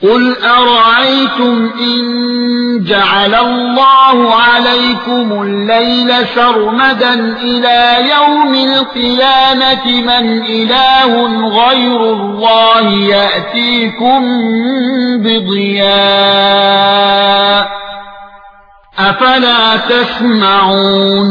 قُلْ أَرَأَيْتُمْ إِن جَعَلَ اللَّهُ عَلَيْكُمُ اللَّيْلَ سَرْمَدًا إِلَى يَوْمِ الْقِيَامَةِ مَنْ إِلَٰهٌ غَيْرُ اللَّهِ يَأْتِيكُم بِضِيَاءٍ أَفَلَا تَسْمَعُونَ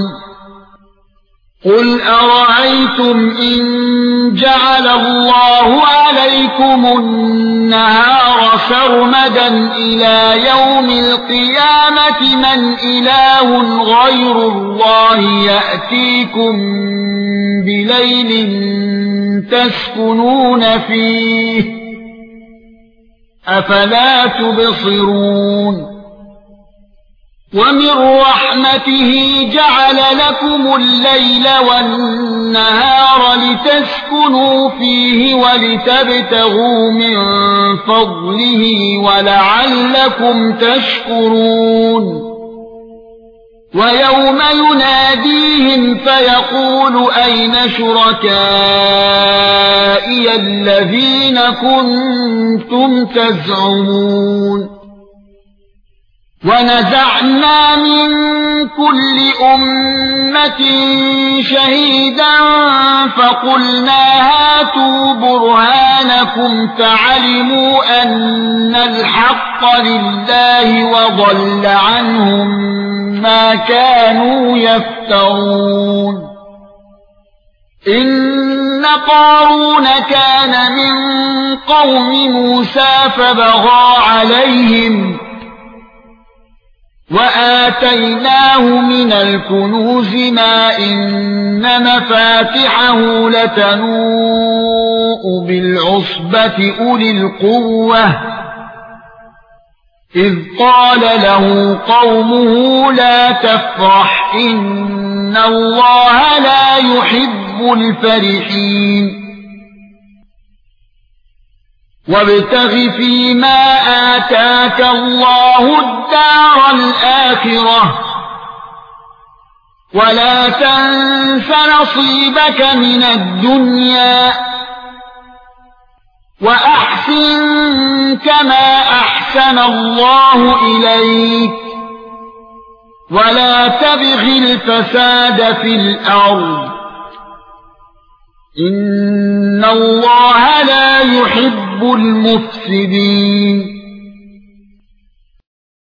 قُلْ أَرَأَيْتُمْ إِن جَعَلَ اللَّهُ عَلَيْكُمُ النَّهَارَ سَرْمَدًا إِلَى يَوْمِ الْقِيَامَةِ مَنْ إِلَٰهٌ غَيْرُ اللَّهِ يَأْتِيكُم بِلَيْلٍ تَسْكُنُونَ فِيهِ أَفَلَا تُبْصِرُونَ وَمِن رَّحْمَتِهِ جَعَلَ لَكُمُ اللَّيْلَ وَالنَّهَارَ لِتَسْكُنُوا فِيهِ وَلِتَبْتَغُوا مِن فَضْلِهِ وَلَعَلَّكُمْ تَشْكُرُونَ وَيَوْمَ يُنَادِيهِمْ فَيَقُولُ أَيْنَ شُرَكَائِيَ الَّذِينَ كُنتُمْ تَزْعُمُونَ وَنَزَعْنَا مِن كُلِّ أُمَّةٍ شَهِيدًا فَقُلْنَا هَاتُوا بُرْهَانَكُمْ فَعَلِمُوا أَنَّ الْحَقَّ لِلَّهِ وَضَلَّ عَنْهُم مَّا كَانُوا يَفْتَرُونَ إِنَّ قَارُونَ كَانَ مِن قَوْمِ مُوسَى فَبَغَىٰ عَلَيْهِمْ وَآتَيْنَاهُ مِنَ الْكُنُوزِ مَا إِنَّ مَفَاتِحَهُ لَتَنُوءُ بِالْعُصْبَةِ أُولِي الْقُوَّةِ إِذْ قَالَ لَهُ قَوْمُهُ لَا تَفْرَحْ إِنَّ اللَّهَ لَا يُحِبُّ الْفَرِحِينَ وَابْتَغِ فِيمَا آتَاكَ اللَّهُ الدَّارَ الْآخِرَةَ وَلَا تَنسَ نَصِيبَكَ مِنَ الدُّنْيَا وَأَحْسِن كَمَا أَحْسَنَ اللَّهُ إِلَيْكَ وَلَا تَبْغِ الْفَسَادَ فِي الْأَرْضِ إِنَّ اللَّهَ لَا يُحِبُّ الْمُفْسِدِينَ